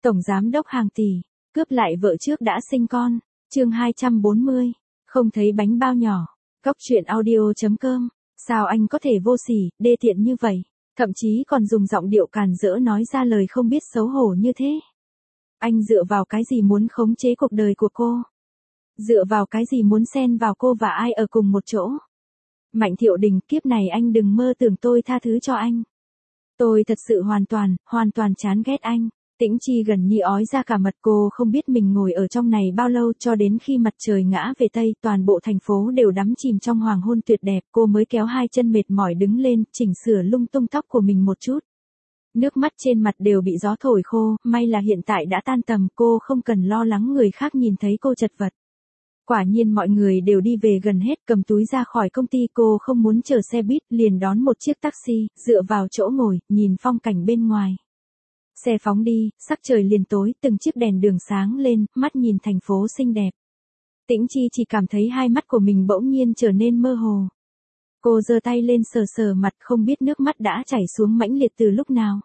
Tổng giám đốc hàng tỷ, cướp lại vợ trước đã sinh con. Chương 240. Không thấy bánh bao nhỏ. Góc truyện audio.com. Sao anh có thể vô sỉ, đê tiện như vậy? Thậm chí còn dùng giọng điệu càn rỡ nói ra lời không biết xấu hổ như thế. Anh dựa vào cái gì muốn khống chế cuộc đời của cô? Dựa vào cái gì muốn xen vào cô và ai ở cùng một chỗ? Mạnh Thiệu Đình, kiếp này anh đừng mơ tưởng tôi tha thứ cho anh. Tôi thật sự hoàn toàn chán ghét anh. Tĩnh Chi gần như ói ra cả mật, cô không biết mình ngồi ở trong này bao lâu, cho đến khi mặt trời ngã về Tây, toàn bộ thành phố đều đắm chìm trong hoàng hôn tuyệt đẹp, cô mới kéo hai chân mệt mỏi đứng lên, chỉnh sửa lung tung tóc của mình một chút. Nước mắt trên mặt đều bị gió thổi khô, may là hiện tại đã tan tầm, cô không cần lo lắng người khác nhìn thấy cô chật vật. Quả nhiên mọi người đều đi về gần hết, cầm túi ra khỏi công ty, cô không muốn chờ xe buýt, liền đón một chiếc taxi, dựa vào chỗ ngồi, nhìn phong cảnh bên ngoài. Xe phóng đi, sắc trời liền tối, từng chiếc đèn đường sáng lên, mắt nhìn thành phố xinh đẹp. Tĩnh Chi chỉ cảm thấy hai mắt của mình bỗng nhiên trở nên mơ hồ. Cô giơ tay lên sờ sờ mặt, không biết nước mắt đã chảy xuống mãnh liệt từ lúc nào.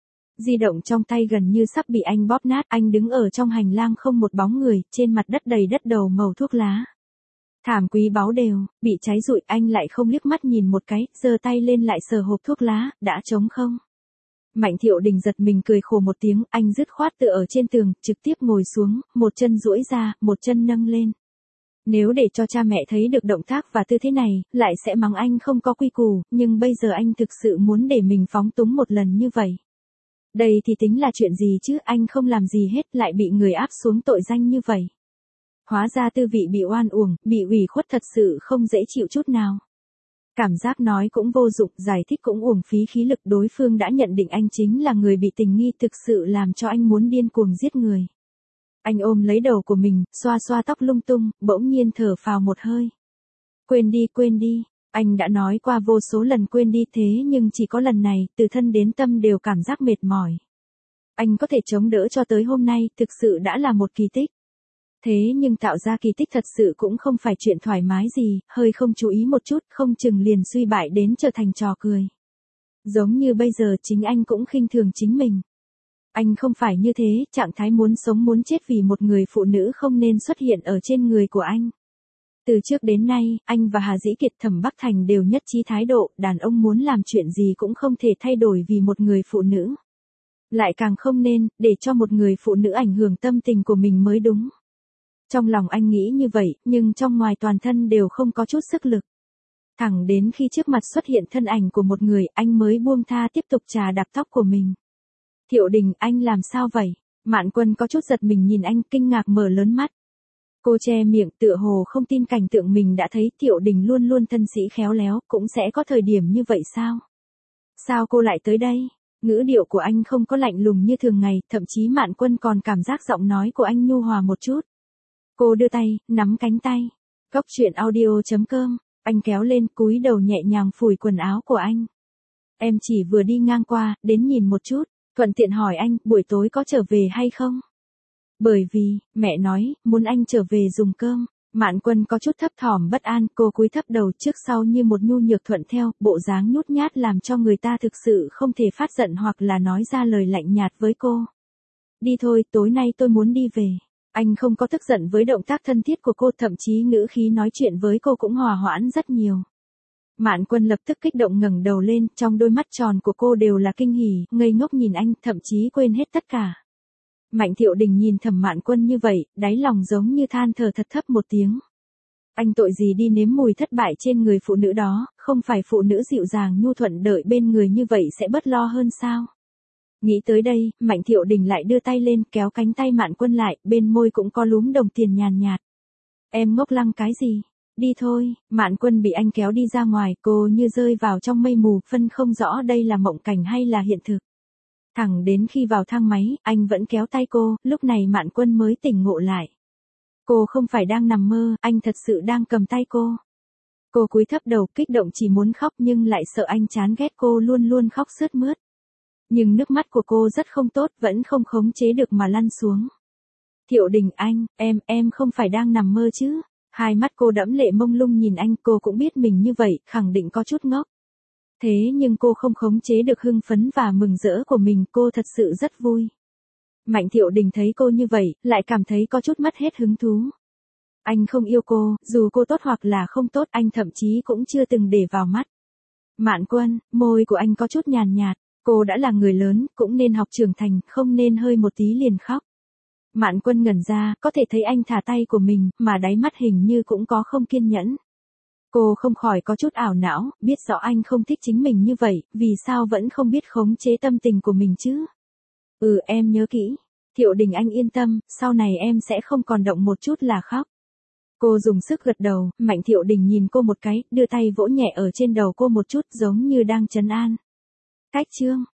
Di động trong tay gần như sắp bị anh bóp nát, anh đứng ở trong hành lang không một bóng người, trên mặt đất đầy đất đầu màu thuốc lá. Thảm quý báu đều, bị cháy rụi, anh lại không liếc mắt nhìn một cái, giơ tay lên lại sờ hộp thuốc lá, đã trống không. Mạnh Thiệu Đình giật mình cười khổ một tiếng, anh dứt khoát tựa ở trên tường, trực tiếp ngồi xuống, một chân duỗi ra, một chân nâng lên. Nếu để cho cha mẹ thấy được động tác và tư thế này, lại sẽ mắng anh không có quy củ, nhưng bây giờ anh thực sự muốn để mình phóng túng một lần như vậy. Đây thì tính là chuyện gì chứ, anh không làm gì hết, lại bị người áp xuống tội danh như vậy. Hóa ra tư vị bị oan uổng, bị ủy khuất thật sự không dễ chịu chút nào. Cảm giác nói cũng vô dụng, giải thích cũng uổng phí khí lực, đối phương đã nhận định anh chính là người bị tình nghi, thực sự làm cho anh muốn điên cuồng giết người. Anh ôm lấy đầu của mình, xoa xoa tóc lung tung, bỗng nhiên thở phào một hơi. Quên đi, anh đã nói qua vô số lần quên đi, thế nhưng chỉ có lần này, từ thân đến tâm đều cảm giác mệt mỏi. Anh có thể chống đỡ cho tới hôm nay, thực sự đã là một kỳ tích. Thế nhưng tạo ra kỳ tích thật sự cũng không phải chuyện thoải mái gì, hơi không chú ý một chút, không chừng liền suy bại đến trở thành trò cười. Giống như bây giờ chính anh cũng khinh thường chính mình. Anh không phải như thế, trạng thái muốn sống muốn chết vì một người phụ nữ không nên xuất hiện ở trên người của anh. Từ trước đến nay, anh và Hà Dĩ Kiệt, Thẩm Bắc Thành đều nhất trí thái độ, đàn ông muốn làm chuyện gì cũng không thể thay đổi vì một người phụ nữ. Lại càng không nên, để cho một người phụ nữ ảnh hưởng tâm tình của mình mới đúng. Trong lòng anh nghĩ như vậy, nhưng trong ngoài toàn thân đều không có chút sức lực. Thẳng đến khi trước mặt xuất hiện thân ảnh của một người, anh mới buông tha tiếp tục chà đạp tóc của mình. Thiệu Đình, anh làm sao vậy? Mạn Quân có chút giật mình nhìn anh, kinh ngạc mở lớn mắt. Cô che miệng, tựa hồ không tin cảnh tượng mình đã thấy. Thiệu Đình luôn luôn thân sĩ khéo léo, cũng sẽ có thời điểm như vậy sao? Sao cô lại tới đây? Ngữ điệu của anh không có lạnh lùng như thường ngày, thậm chí Mạn Quân còn cảm giác giọng nói của anh nhu hòa một chút. Cô đưa tay, nắm cánh tay. Góc truyện audio.com. Anh kéo lên, cúi đầu nhẹ nhàng phủi quần áo của anh. Em chỉ vừa đi ngang qua, đến nhìn một chút, thuận tiện hỏi anh, buổi tối có trở về hay không? Bởi vì, mẹ nói, muốn anh trở về dùng cơm. Mạn Quân có chút thấp thỏm bất an, cô cúi thấp đầu trước sau như một nhu nhược thuận theo, bộ dáng nhút nhát làm cho người ta thực sự không thể phát giận hoặc là nói ra lời lạnh nhạt với cô. Đi thôi, tối nay tôi muốn đi về. Anh không có tức giận với động tác thân thiết của cô, thậm chí ngữ khí nói chuyện với cô cũng hòa hoãn rất nhiều. Mạn Quân lập tức kích động ngẩng đầu lên, trong đôi mắt tròn của cô đều là kinh hỉ, ngây ngốc nhìn anh, thậm chí quên hết tất cả. Mạnh Thiệu Đình nhìn Thẩm Mạn Quân như vậy, đáy lòng giống như than thở thật thấp một tiếng. Anh tội gì đi nếm mùi thất bại trên người phụ nữ đó, không phải phụ nữ dịu dàng nhu thuận đợi bên người như vậy sẽ bớt lo hơn sao? Nghĩ tới đây, Mạnh Thiệu Đình lại đưa tay lên, kéo cánh tay Mạn Quân lại, bên môi cũng có lúm đồng tiền nhàn nhạt. Em ngốc lăng cái gì? Đi thôi. Mạn Quân bị anh kéo đi ra ngoài, cô như rơi vào trong mây mù, phân không rõ đây là mộng cảnh hay là hiện thực. Thẳng đến khi vào thang máy, anh vẫn kéo tay cô, lúc này Mạn Quân mới tỉnh ngộ lại. Cô không phải đang nằm mơ, anh thật sự đang cầm tay cô. Cô cúi thấp đầu, kích động chỉ muốn khóc nhưng lại sợ anh chán ghét cô luôn luôn khóc sướt mướt. Nhưng nước mắt của cô rất không tốt, vẫn không khống chế được mà lăn xuống. Thiệu Đình, anh, em không phải đang nằm mơ chứ? Hai mắt cô đẫm lệ mông lung nhìn anh, cô cũng biết mình như vậy, khẳng định có chút ngốc. Thế nhưng cô không khống chế được hưng phấn và mừng rỡ của mình, cô thật sự rất vui. Mạnh Thiệu Đình thấy cô như vậy, lại cảm thấy có chút mất hết hứng thú. Anh không yêu cô, dù cô tốt hoặc là không tốt anh thậm chí cũng chưa từng để vào mắt. Mạn Quân, môi của anh có chút nhàn nhạt, cô đã là người lớn, cũng nên học trưởng thành, không nên hơi một tí liền khóc. Mạn Quân ngẩn ra, có thể thấy anh thả tay của mình, mà đáy mắt hình như cũng có không kiên nhẫn. Cô không khỏi có chút ảo não, biết rõ anh không thích chính mình như vậy, vì sao vẫn không biết khống chế tâm tình của mình chứ? Em nhớ kỹ. Thiệu Đình anh yên tâm, sau này em sẽ không còn động một chút là khóc. Cô dùng sức gật đầu, Mạnh Thiệu Đình nhìn cô một cái, đưa tay vỗ nhẹ ở trên đầu cô một chút giống như đang trấn an. Cách chương